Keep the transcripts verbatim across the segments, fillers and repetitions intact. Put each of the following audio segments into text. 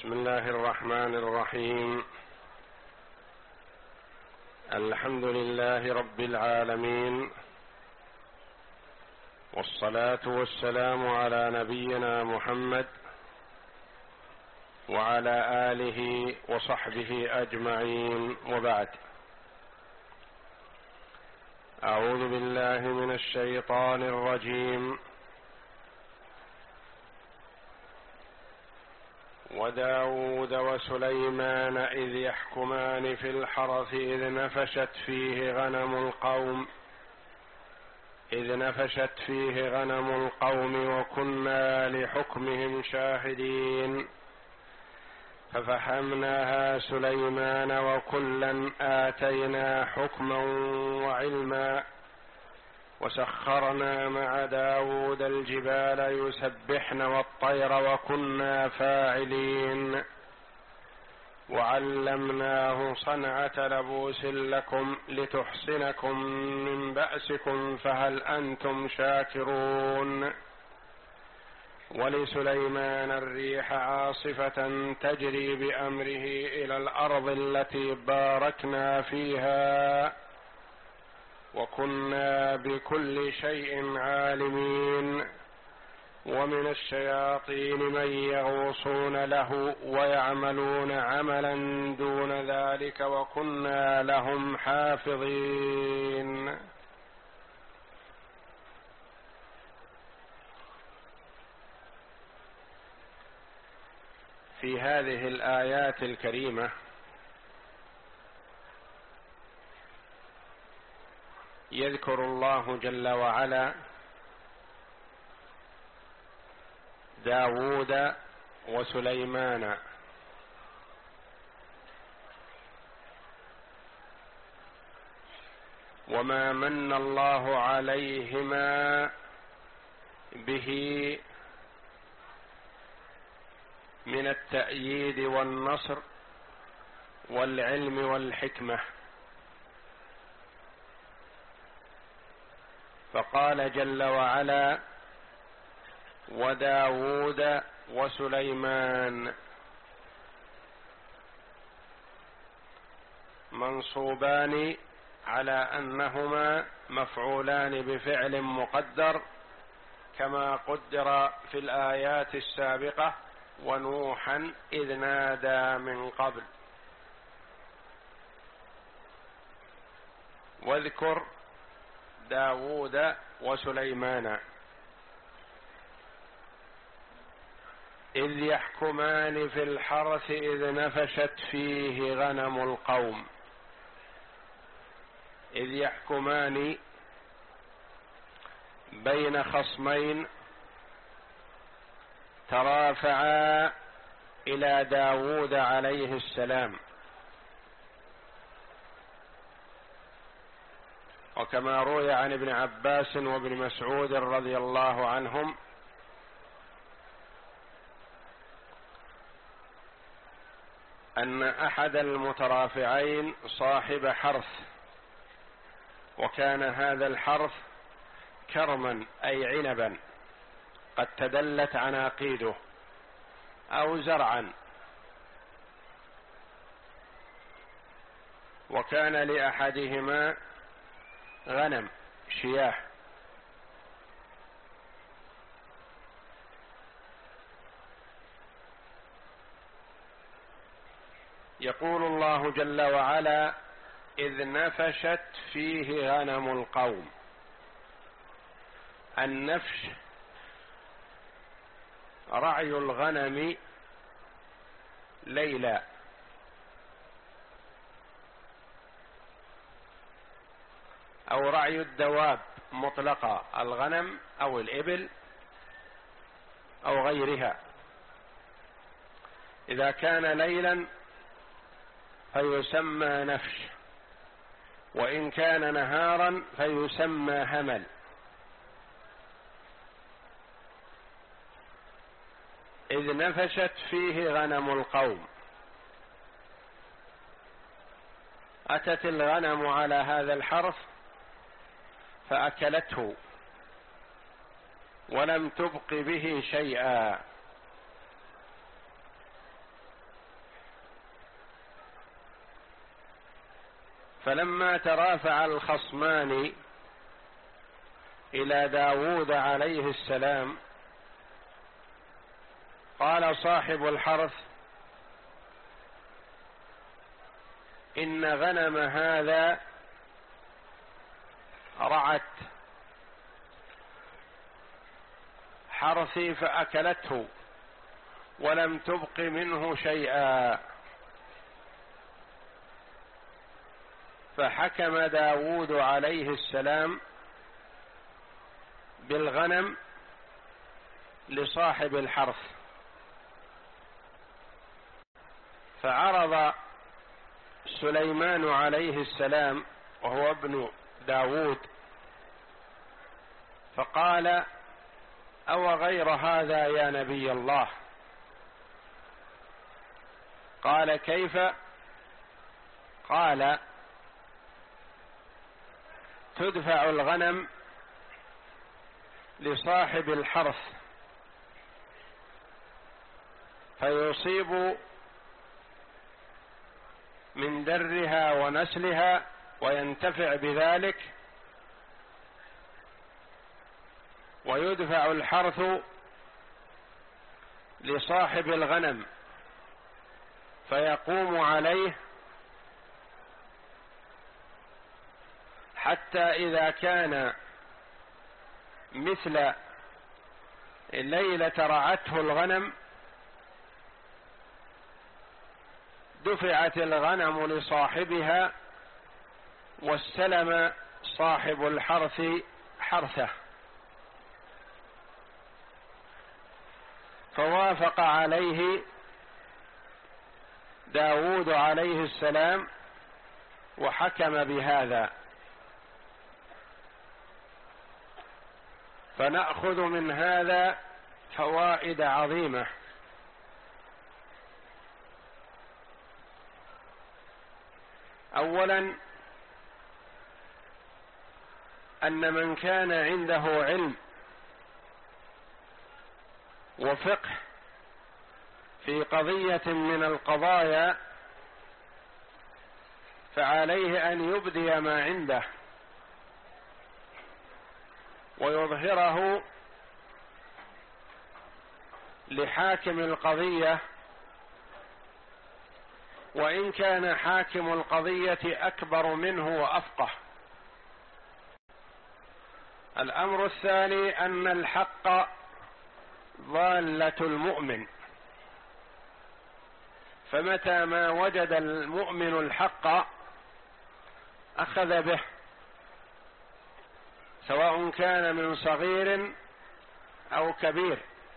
بسم الله الرحمن الرحيم. الحمد لله رب العالمين، والصلاة والسلام على نبينا محمد وعلى آله وصحبه أجمعين، وبعد. أعوذ بالله من الشيطان الرجيم. وداود وسليمان إذ يحكمان في الحرث إذ نفشت فيه غنم القوم إذ نفشت فيه غنم القوم وكنا لحكمهم شاهدين ففهمناها سليمان وكلا آتينا حكما وعلما وسخرنا مع داود الجبال يسبحن والطير وكنا فاعلين وعلمناه صنعة لبوس لكم لتحصنكم من بأسكم فهل أنتم شاكرون. ولسليمان الريح عاصفة تجري بأمره إلى الأرض التي باركنا فيها وكنا بكل شيء عالمين. ومن الشياطين من يغوصون له ويعملون عملا دون ذلك وكنا لهم حافظين. في هذه الآيات الكريمة يذكر الله جل وعلا داود وسليمان، وما من الله عليهما به من التأييد والنصر والعلم والحكمة. فقال جل وعلا: وداود وسليمان، منصوبان على أنهما مفعولان بفعل مقدر كما قدر في الآيات السابقة: ونوحا إذ نادى من قبل. واذكر داود وسليمان إذ يحكمان في الحرث إذ نفشت فيه غنم القوم. إذ يحكمان بين خصمين ترافعا إلى داود عليه السلام، وكما روي عن ابن عباس وابن مسعود رضي الله عنهم أن أحد المترافعين صاحب حرث، وكان هذا الحرث كرما أي عنبا قد تدلت عناقيده، أو زرعا، وكان لأحدهما غنم شياه، يقول الله جل وعلا: إذ نفشت فيه غنم القوم. النفش رعي الغنم ليلا، أو رعي الدواب مطلقة، الغنم أو الإبل أو غيرها. إذا كان ليلا فيسمى نفش، وإن كان نهارا فيسمى همل. إذ نفشت فيه غنم القوم، أتت الغنم على هذا الحرث فأكلته ولم تبق به شيئا، فلما ترافع الخصمان إلى داود عليه السلام قال صاحب الحرث: إن غنم هذا رعت حرثي فأكلته ولم تبق منه شيئا. فحكم داود عليه السلام بالغنم لصاحب الحرث، فعرض سليمان عليه السلام وهو ابن داود فقال: أو غير هذا يا نبي الله؟ قال: كيف؟ قال: تدفع الغنم لصاحب الحرث فيصيب من درها ونسلها وينتفع بذلك، ويدفع الحرث لصاحب الغنم فيقوم عليه حتى إذا كان مثل ليلة رعته الغنم دفعت الغنم لصاحبها واستلم صاحب الحرث حرثه، فوافق عليه داود عليه السلام وحكم بهذا. فنأخذ من هذا فوائد عظيمة. أولا، أن من كان عنده علم وفقه في قضية من القضايا فعليه أن يبدي ما عنده ويظهره لحاكم القضية، وإن كان حاكم القضية أكبر منه وأفقه. الأمر الثاني أن الحق ضالة المؤمن، فمتى ما وجد المؤمن الحق أخذ به، سواء كان من صغير أو كبير.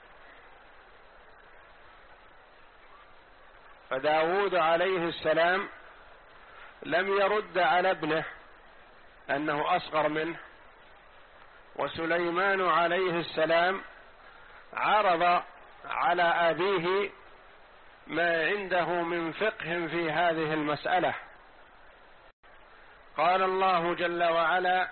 فداود عليه السلام لم يرد على ابنه أنه أصغر منه، وسليمان عليه السلام عرض على أبيه ما عنده من فقه في هذه المسألة. قال الله جل وعلا: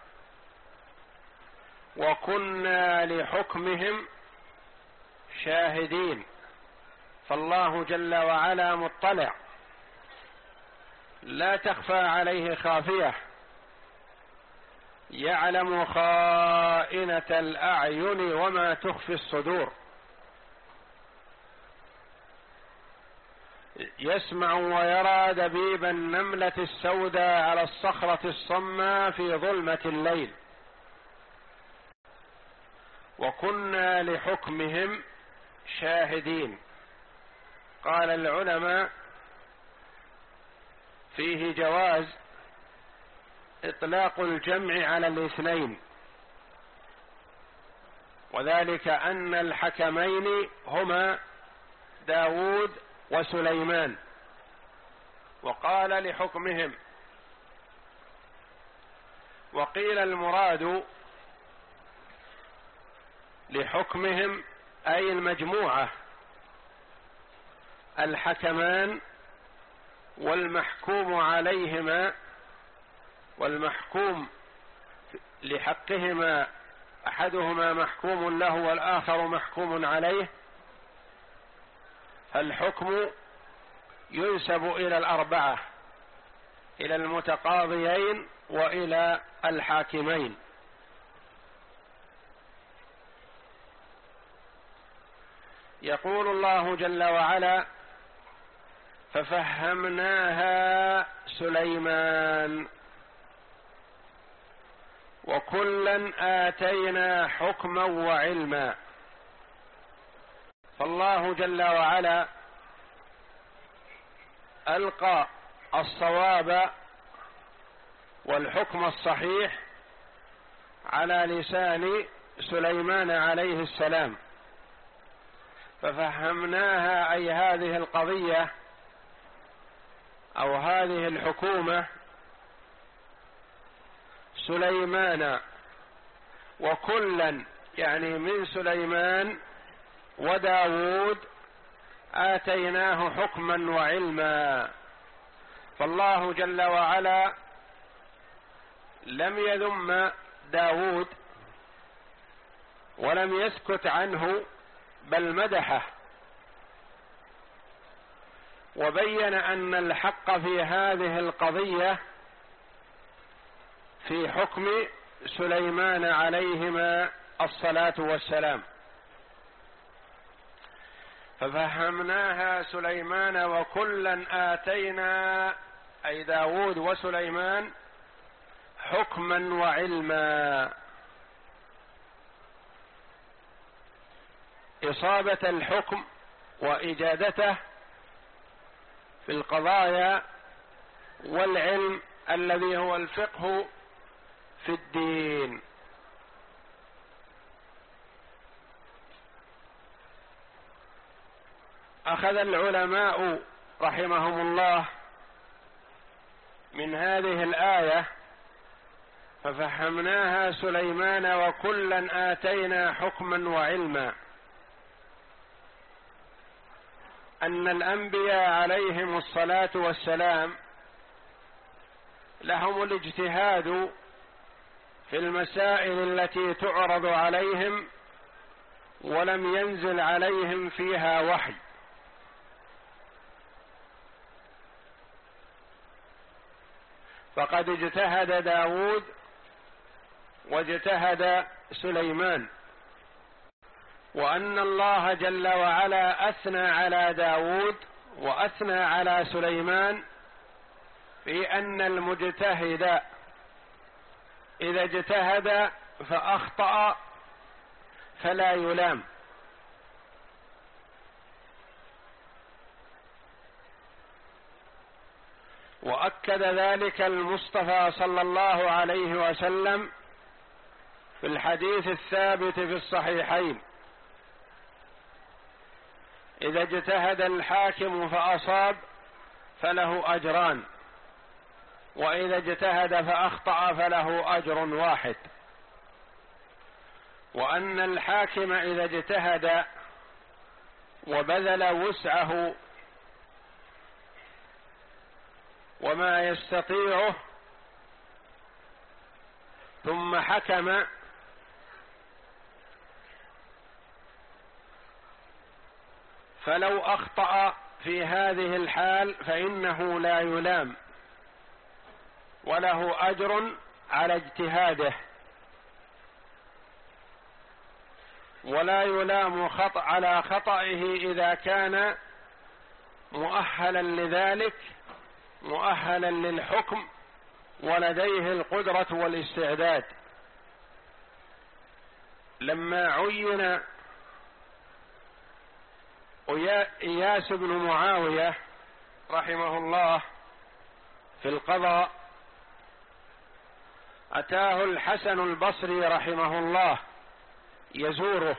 وكنا لحكمهم شاهدين. فالله جل وعلا مطلع، لا تخفى عليه خافية، يعلم خائنة الأعين وما تخفي الصدور، يسمع ويرى دبيب النملة السوداء على الصخرة الصماء في ظلمة الليل. وكنا لحكمهم شاهدين. قال العلماء فيه جواز إطلاق الجمع على الاثنين، وذلك أن الحكمين هما داود وسليمان، وقال لحكمهم. وقيل المراد لحكمهم أي المجموعة، الحكمان والمحكوم عليهما، والمحكوم لحقهما أحدهما محكوم له والآخر محكوم عليه، فالحكم ينسب إلى الأربعة: إلى المتقاضيين وإلى الحاكمين. يقول الله جل وعلا: ففهمناها سليمان وكلا آتينا حكما وعلما. فالله جل وعلا ألقى الصواب والحكم الصحيح على لسان سليمان عليه السلام. ففهمناها أي هذه القضية أو هذه الحكومة سليمان، وكلا يعني من سليمان وداود آتيناه حكما وعلما. فالله جل وعلا لم يذم داود ولم يسكت عنه، بل مدحه وبين أن الحق في هذه القضية في حكم سليمان عليهما الصلاة والسلام. ففهمناها سليمان وكلا آتينا أي داود وسليمان حكما وعلما. إصابة الحكم وإجادته في القضايا، والعلم الذي هو الفقه في الدين. أخذ العلماء رحمهم الله من هذه الآية ففهمناها سليمان وكلا آتينا حكما وعلما أن الأنبياء عليهم الصلاة والسلام لهم الاجتهاد في المسائل التي تعرض عليهم ولم ينزل عليهم فيها وحي. فقد اجتهد داود واجتهد سليمان، وأن الله جل وعلا أثنى على داود وأثنى على سليمان في أن المجتهد إذا اجتهد فأخطأ فلا يلام، وأكد ذلك المصطفى صلى الله عليه وسلم في الحديث الثابت في الصحيحين: إذا اجتهد الحاكم فأصاب فله أجران، وإذا اجتهد فأخطأ فله أجر واحد. وأن الحاكم إذا اجتهد وبذل وسعه وما يستطيعه ثم حكم فلو أخطأ في هذه الحال فإنه لا يلام وله أجر على اجتهاده، ولا يلام خطأ على خطئه إذا كان مؤهلا لذلك، مؤهلا للحكم ولديه القدرة والاستعداد. لما عين إياس بن معاوية رحمه الله في القضاء، أتاه الحسن البصري رحمه الله يزوره،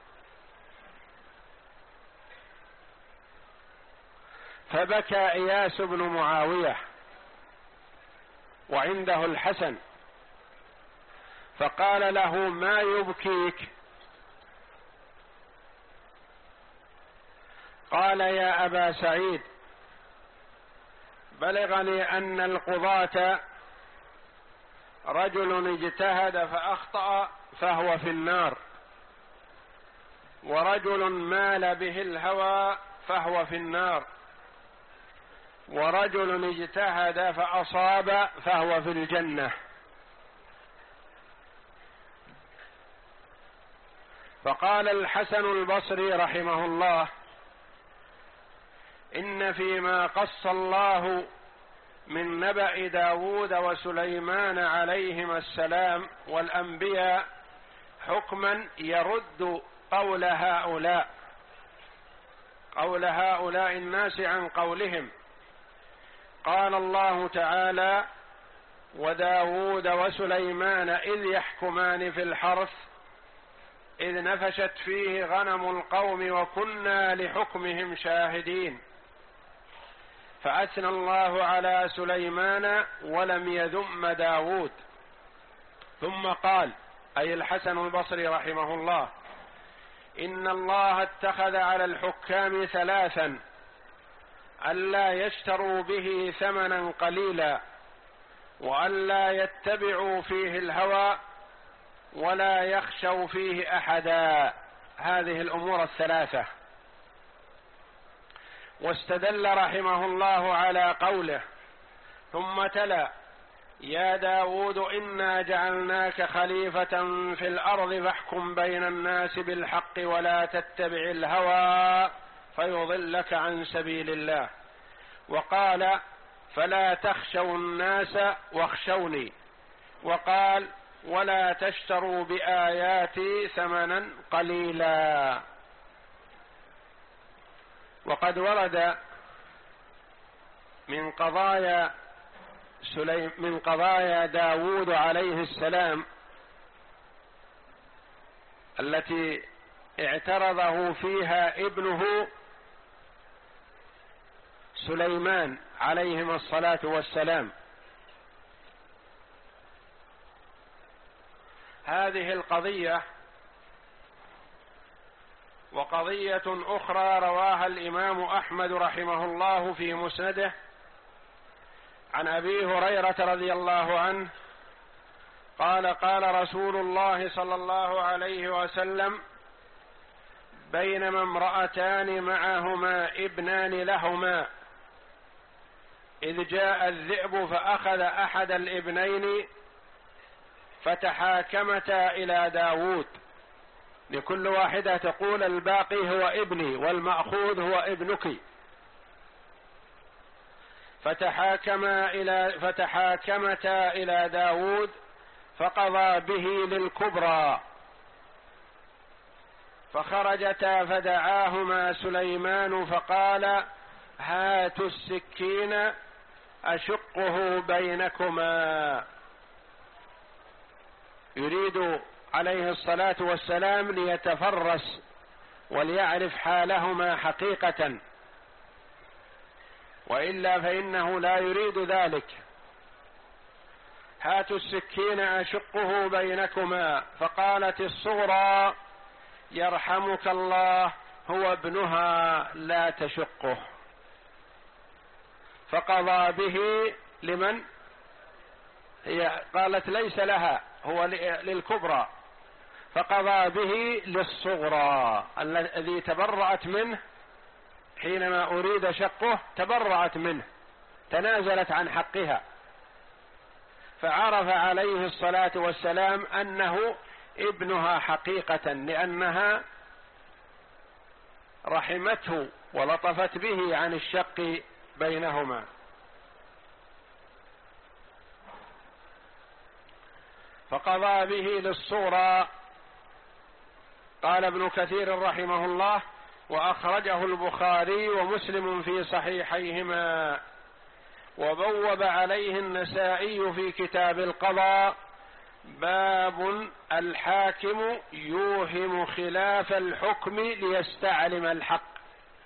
فبكى إياس بن معاوية وعنده الحسن، فقال له: ما يبكيك؟ قال: يا أبا سعيد، بلغني أن القضاة رجل اجتهد فأخطأ فهو في النار، ورجل مال به الهوى فهو في النار، ورجل اجتهد فأصاب فهو في الجنة. فقال الحسن البصري رحمه الله: إن فيما قص الله من نبأ داود وسليمان عليهما السلام والأنبياء حكما يرد قول هؤلاء قول هؤلاء الناس عن قولهم. قال الله تعالى: وداود وسليمان إذ يحكمان في الحرث إذ نفشت فيه غنم القوم وكنا لحكمهم شاهدين. فأثنى الله على سليمان ولم يذم داود. ثم قال، أي الحسن البصري رحمه الله: إن الله اتخذ على الحكام ثلاثا: ألا يشتروا به ثمنا قليلا، وألا يتبعوا فيه الهوى، ولا يخشوا فيه أحدا. هذه الأمور الثلاثة. واستدل رحمه الله على قوله: ثم تلا: يا داود إنا جعلناك خليفة في الأرض فاحكم بين الناس بالحق ولا تتبع الهوى فيضلك عن سبيل الله. وقال: فلا تخشوا الناس واخشوني. وقال: ولا تشتروا بآياتي ثمنا قليلا. وقد ورد من قضايا سليم من قضايا داود عليه السلام التي اعترضه فيها ابنه سليمان عليهما الصلاة والسلام. هذه القضية وقضية أخرى رواها الإمام أحمد رحمه الله في مسنده عن أبي هريرة رضي الله عنه قال: قال رسول الله صلى الله عليه وسلم: بينما امرأتان معهما ابنان لهما إذ جاء الذئب فأخذ أحد الابنين فتحاكمتا إلى داود، لكل واحدة تقول الباقي هو ابني والمأخوذ هو ابنك. فتحاكما إلى فتحاكمتا إلى داود فقضى به للكبرى. فخرجتا فدعاهما سليمان فقال: هاتوا السكين أشقه بينكما. يريد عليه الصلاة والسلام ليتفرس وليعرف حالهما حقيقة، وإلا فإنه لا يريد ذلك. هاتوا السكين أشقه بينكما. فقالت الصغرى: يرحمك الله، هو ابنها لا تشقه. فقضى به لمن؟ هي قالت ليس لها، هو للكبرى. فقضى به للصغرى الذي تبرأت منه حينما أريد شقه، تبرأت منه، تنازلت عن حقها. فعرف عليه الصلاة والسلام أنه ابنها حقيقة، لأنها رحمته ولطفت به عن الشق بينهما. فقضى به للصغرى. قال ابن كثير رحمه الله: وأخرجه البخاري ومسلم في صحيحيهما. وبوب عليه النسائي في كتاب القضاء: باب الحاكم يوهم خلاف الحكم ليستعلم الحق.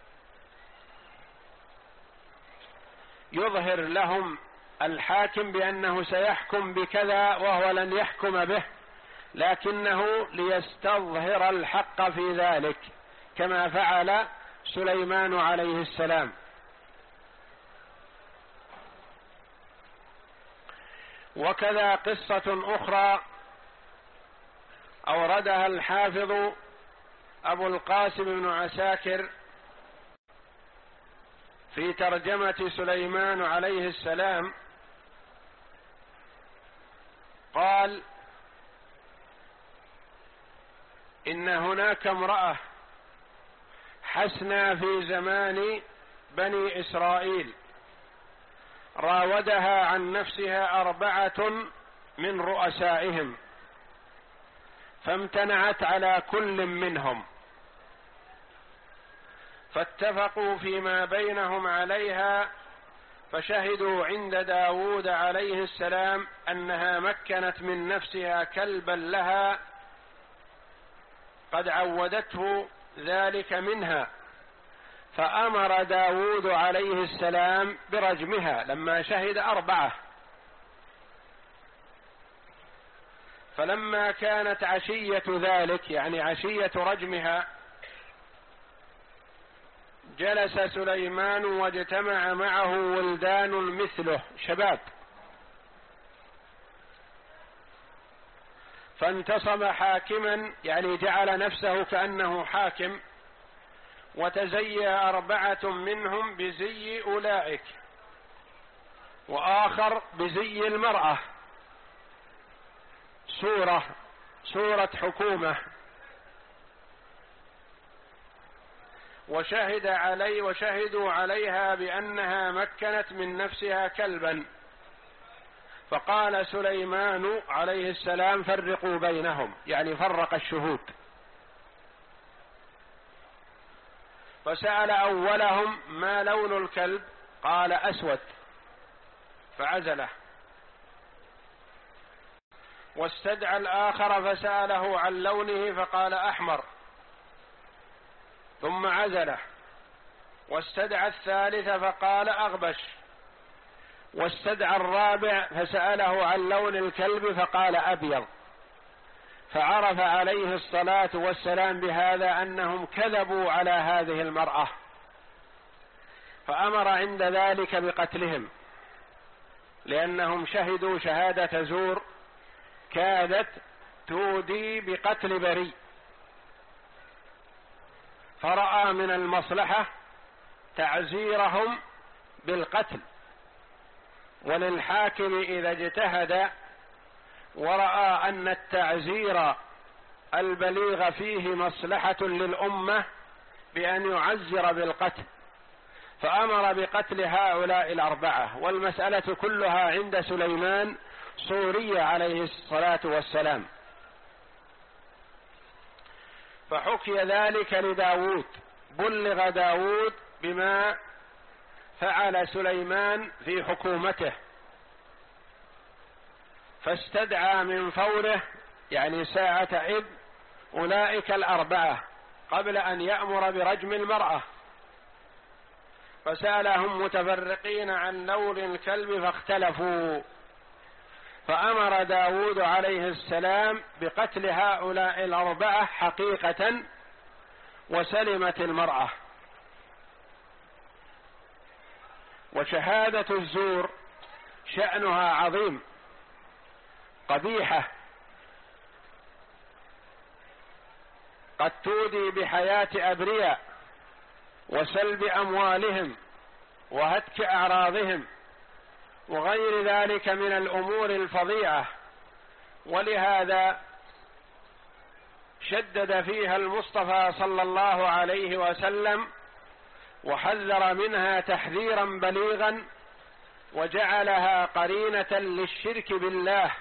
يظهر لهم الحاكم بأنه سيحكم بكذا وهو لن يحكم به، لكنه ليستظهر الحق في ذلك، كما فعل سليمان عليه السلام. وكذا قصة أخرى أوردها الحافظ أبو القاسم بن عساكر في ترجمة سليمان عليه السلام قال إن هناك امرأة حسنى في زمان بني إسرائيل راودها عن نفسها أربعة من رؤسائهم فامتنعت على كل منهم، فاتفقوا فيما بينهم عليها، فشهدوا عند داود عليه السلام أنها مكنت من نفسها كلبا لها قد عودته ذلك منها، فأمر داود عليه السلام برجمها لما شهد أربعة. فلما كانت عشية ذلك يعني عشية رجمها جلس سليمان واجتمع معه ولدان مثله شباب، فانتصب حاكما يعني جعل نفسه كأنه حاكم، وتزيى أربعة منهم بزي أولئك وآخر بزي المرأة، صورة صورة حكومة، وشهد علي وشهدوا عليها بأنها مكنت من نفسها كلبا. فقال سليمان عليه السلام فرقوا بينهم، يعني فرق الشهود. فسأل أولهم ما لون الكلب؟ قال أسود، فعزله. واستدعى الآخر فسأله عن لونه فقال أحمر، ثم عزله. واستدعى الثالث فقال أغبش. واستدعى الرابع فسأله عن لون الكلب فقال أبيض. فعرف عليه الصلاة والسلام بهذا أنهم كذبوا على هذه المرأة، فأمر عند ذلك بقتلهم، لأنهم شهدوا شهادة زور كادت تودي بقتل بريء، فرأى من المصلحة تعزيرهم بالقتل. وللحاكم إذا اجتهد ورأى أن التعزير البليغ فيه مصلحة للأمة بأن يعزر بالقتل، فأمر بقتل هؤلاء الأربعة. والمسألة كلها عند سليمان صورية عليه الصلاة والسلام. فحكي ذلك لداود، بلغ داود بما فعل سليمان في حكومته، فاستدعى من فوره يعني ساعة إذ أولئك الأربعة قبل أن يأمر برجم المرأة، فسألهم متفرقين عن لون الكلب فاختلفوا، فأمر داود عليه السلام بقتل هؤلاء الأربعة حقيقة، وسلمت المرأة. وشهادة الزور شأنها عظيم قبيحة، قد تودي بحياة أبرياء وسلب أموالهم وهتك أعراضهم وغير ذلك من الأمور الفظيعة. ولهذا شدد فيها المصطفى صلى الله عليه وسلم وحذر منها تحذيرا بليغا، وجعلها قرينة للشرك بالله.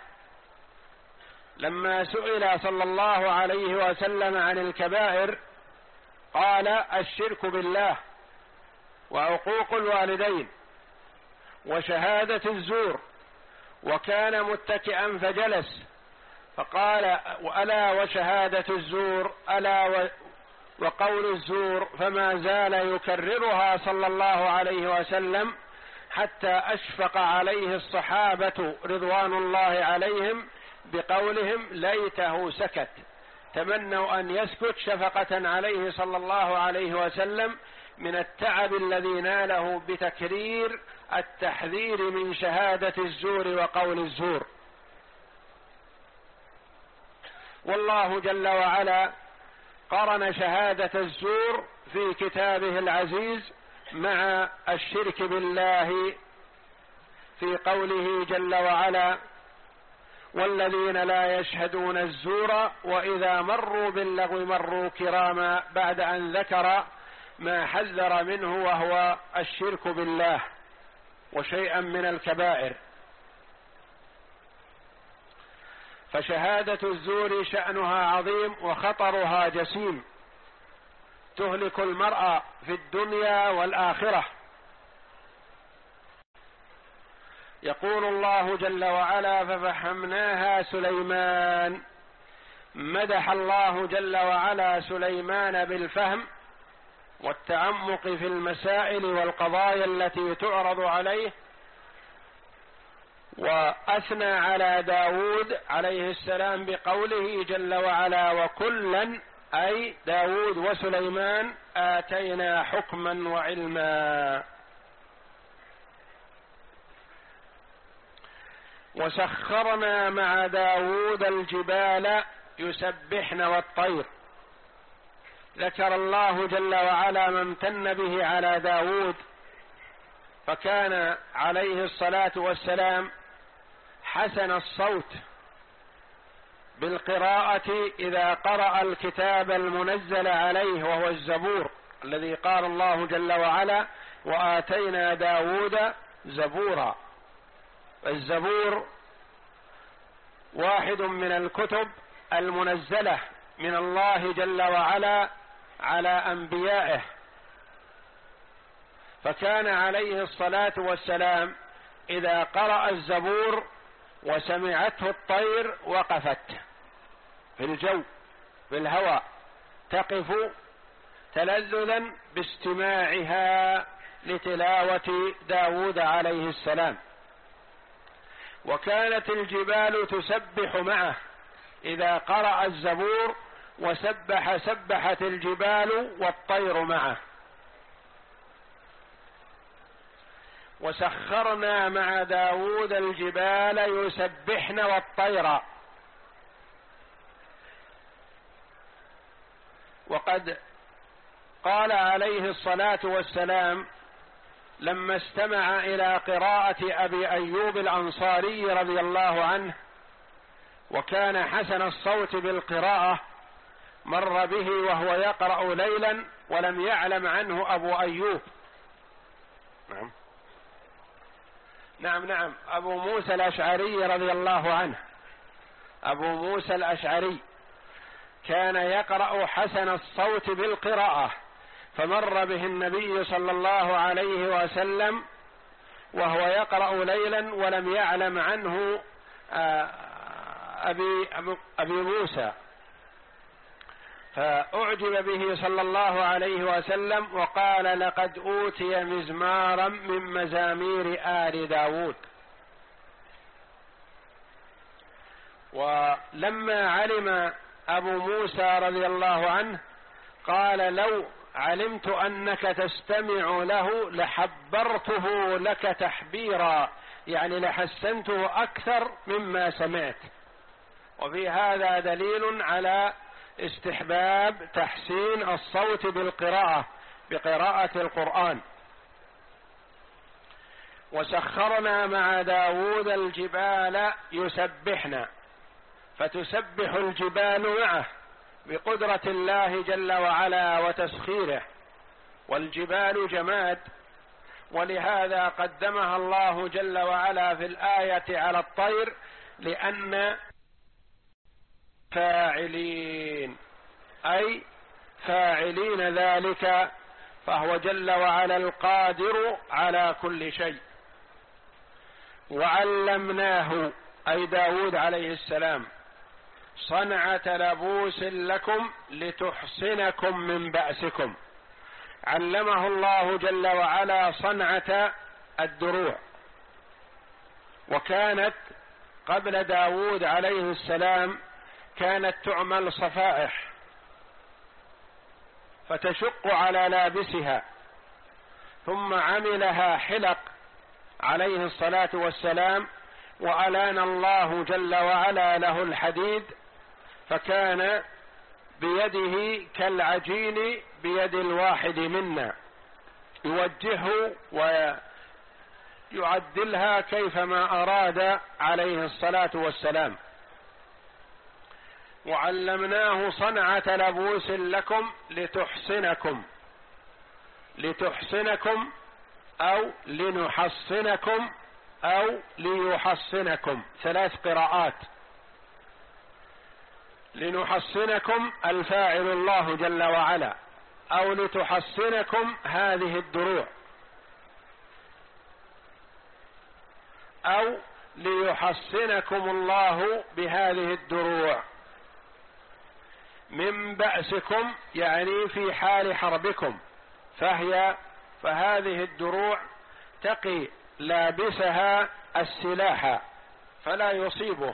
لما سئل صلى الله عليه وسلم عن الكبائر قال الشرك بالله وعقوق الوالدين وشهادة الزور، وكان متكئا فجلس فقال ألا وشهادة الزور ألا وقول الزور، فما زال يكررها صلى الله عليه وسلم حتى أشفق عليه الصحابة رضوان الله عليهم بقولهم ليته سكت، تمنوا أن يسكت شفقة عليه صلى الله عليه وسلم من التعب الذي ناله بتكرير التحذير من شهادة الزور وقول الزور. والله جل وعلا قرن شهادة الزور في كتابه العزيز مع الشرك بالله في قوله جل وعلا: والذين لا يشهدون الزور وإذا مروا باللغو مروا كراما، بعد أن ذكر ما حذر منه وهو الشرك بالله وشيئا من الكبائر. فشهادة الزور شأنها عظيم وخطرها جسيم، تهلك المرء في الدنيا والآخرة. يقول الله جل وعلا: ففهمناها سليمان. مدح الله جل وعلا سليمان بالفهم والتعمق في المسائل والقضايا التي تعرض عليه، وأثنى على داود عليه السلام بقوله جل وعلا: وكلا أي داود وسليمان آتينا حكما وعلما. وسخرنا مع داود الجبال يسبحن والطير. ذكر الله جل وعلا ما امتن به على داود، فكان عليه الصلاة والسلام حسن الصوت بالقراءة إذا قرأ الكتاب المنزل عليه وهو الزبور، الذي قال الله جل وعلا: وآتينا داود زبورا. الزبور واحد من الكتب المنزلة من الله جل وعلا على أنبيائه، فكان عليه الصلاة والسلام إذا قرأ الزبور وسمعته الطير وقفت في الجو في الهواء، تقف تلذذا باستماعها لتلاوة داود عليه السلام. وكانت الجبال تسبح معه إذا قرأ الزبور، وسبح سبحت الجبال والطير معه. وسخرنا مع داود الجبال يسبحن والطير. وقد قال عليه الصلاة والسلام لما استمع إلى قراءة أبي أيوب الأنصاري رضي الله عنه، وكان حسن الصوت بالقراءة، مر به وهو يقرأ ليلا ولم يعلم عنه أبو أيوب. نعم نعم نعم أبو موسى الأشعري رضي الله عنه، أبو موسى الأشعري كان يقرأ حسن الصوت بالقراءة، فمر به النبي صلى الله عليه وسلم وهو يقرأ ليلا ولم يعلم عنه أبي, أبي موسى، فأعجب به صلى الله عليه وسلم وقال: لقد أوتي مزمارا من مزامير آل داود. ولما علم أبو موسى رضي الله عنه قال: لو علمت أنك تستمع له لحبرته لك تحبيرا، يعني لحسنته أكثر مما سمعت. وفي هذا دليل على استحباب تحسين الصوت بالقراءة بقراءة القرآن. وسخرنا مع داود الجبال يسبحن، فتسبح الجبال معه بقدرة الله جل وعلا وتسخيره، والجبال جماد، ولهذا قدمها الله جل وعلا في الآية على الطير، لأن فاعلين أي فاعلين ذلك، فهو جل وعلا القادر على كل شيء. وعلمناه أي داود عليه السلام صنعة لبوس لكم لتحصنكم من بأسكم. علمه الله جل وعلا صنعة الدروع، وكانت قبل داود عليه السلام كانت تعمل صفائح فتشق على لابسها، ثم عملها حلق عليه الصلاة والسلام، وألان الله جل وعلا له الحديد، فكان بيده كالعجين بيد الواحد منا، يوجهه ويعدلها كيفما أراد عليه الصلاة والسلام. وعلمناه صنعة لبوس لكم لتحصنكم، لتحصنكم أو لنحصنكم أو ليحصنكم، ثلاث قراءات. لنحصنكم الفاعل الله جل وعلا، أو لتحصنكم هذه الدروع، أو ليحصنكم الله بهذه الدروع من بأسكم، يعني في حال حربكم، فهي فهذه الدروع تقي لابسها السلاح فلا يصيبه.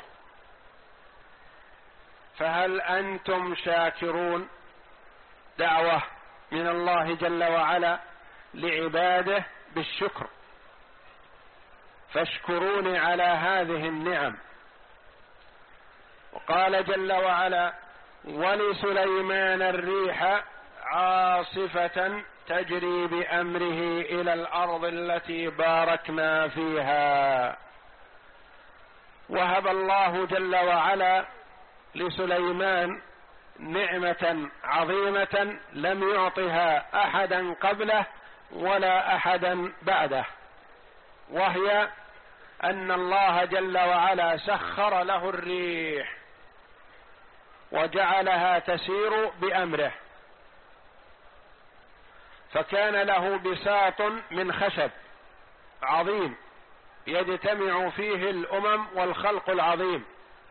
فهل أنتم شاكرون؟ دعوة من الله جل وعلا لعباده بالشكر، فاشكروني على هذه النعم. وقال جل وعلا: ولسليمان الريح عاصفة تجري بأمره إلى الأرض التي باركنا فيها. وهب الله جل وعلا لسليمان نعمة عظيمة لم يعطها أحدا قبله ولا أحدا بعده، وهي أن الله جل وعلا سخر له الريح وجعلها تسير بأمره، فكان له بساط من خشب عظيم يجتمع فيه الأمم والخلق العظيم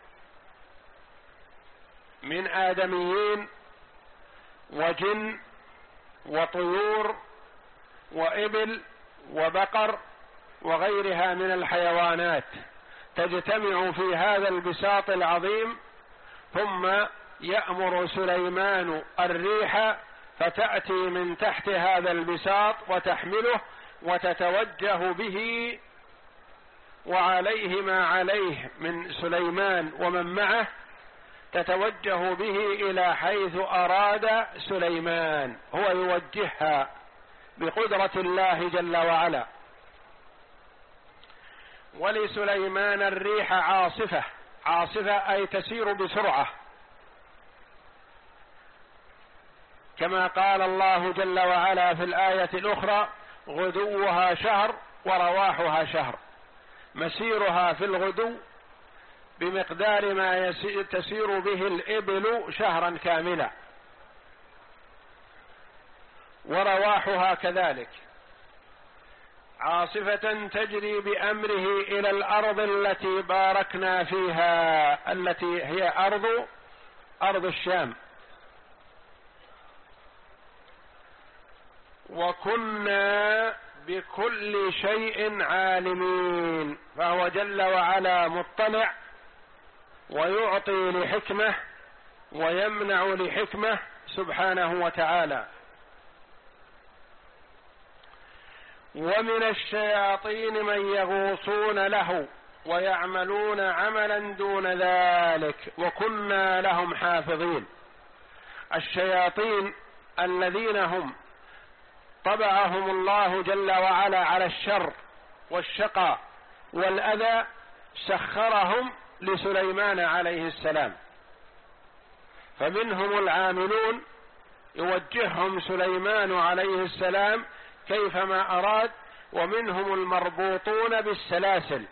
من آدميين وجن وطيور وإبل وبقر وغيرها من الحيوانات، تجتمع في هذا البساط العظيم. ثم يأمر سليمان الريح فتأتي من تحت هذا البساط وتحمله وتتوجه به وعليه ما عليه من سليمان ومن معه، تتوجه به إلى حيث أراد سليمان، هو يوجهها بقدرة الله جل وعلا. ولسليمان الريح عاصفة، عاصفة أي تسير بسرعة، كما قال الله جل وعلا في الآية الأخرى: غدوها شهر ورواحها شهر. مسيرها في الغدو بمقدار ما تسير به الإبل شهرا كاملا، ورواحها كذلك. عاصفة تجري بأمره إلى الأرض التي باركنا فيها، التي هي أرض أرض الشام. وكنا بكل شيء عالمين، فهو جل وعلا مطلع ويعطي لحكمة ويمنع لحكمة سبحانه وتعالى. ومن الشياطين من يغوصون له ويعملون عملا دون ذلك وكنا لهم حافظين. الشياطين الذين هم طبعهم الله جل وعلا على الشر والشقاء والأذى سخرهم لسليمان عليه السلام، فمنهم العاملون يوجههم سليمان عليه السلام كيفما أراد، ومنهم المربوطون بالسلاسل.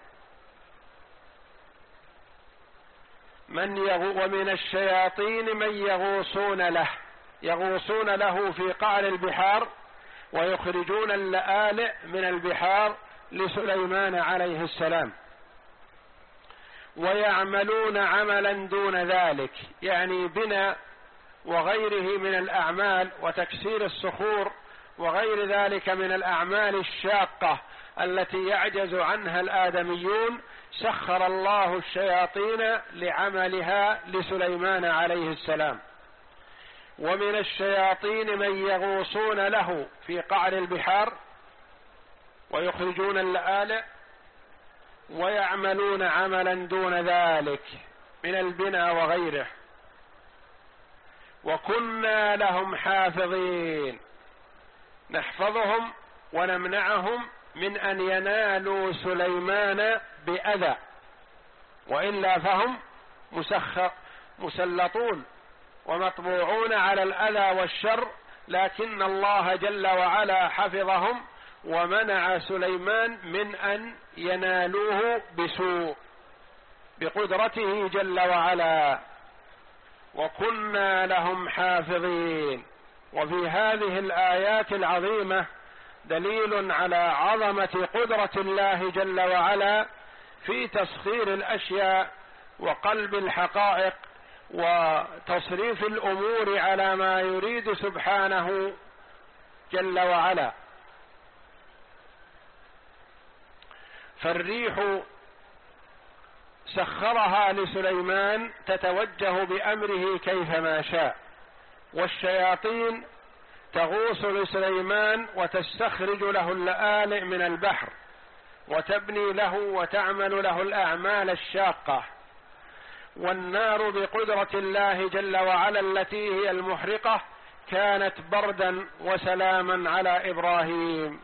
من يغو ومن الشياطين من يغوصون له، يغوصون له في قعر البحار ويخرجون اللآلئ من البحار لسليمان عليه السلام. ويعملون عملا دون ذلك، يعني بناء وغيره من الأعمال وتكسير الصخور وغير ذلك من الأعمال الشاقة التي يعجز عنها الآدميون، سخر الله الشياطين لعملها لسليمان عليه السلام. ومن الشياطين من يغوصون له في قعر البحار ويخرجون اللآلئ ويعملون عملا دون ذلك من البناء وغيره، وكنا لهم حافظين، نحفظهم ونمنعهم من أن ينالوا سليمان بأذى، وإلا فهم مسخر مسلطون ومطبوعون على الأذى والشر، لكن الله جل وعلا حفظهم ومنع سليمان من أن ينالوه بسوء بقدرته جل وعلا، وكنا لهم حافظين. وفي هذه الآيات العظيمة دليل على عظمة قدرة الله جل وعلا في تسخير الأشياء وقلب الحقائق وتصريف الأمور على ما يريد سبحانه جل وعلا. فالريح سخرها لسليمان تتوجه بأمره كيفما شاء، والشياطين تغوص لسليمان وتستخرج له اللآلئ من البحر وتبني له وتعمل له الأعمال الشاقة. والنار بقدرة الله جل وعلا التي هي المحرقة كانت بردا وسلاما على إبراهيم.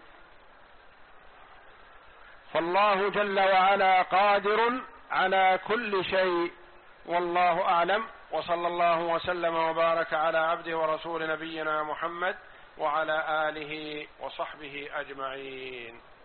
فالله جل وعلا قادر على كل شيء، والله أعلم، وصلى الله وسلم وبارك على عبده ورسول نبينا محمد وعلى آله وصحبه أجمعين.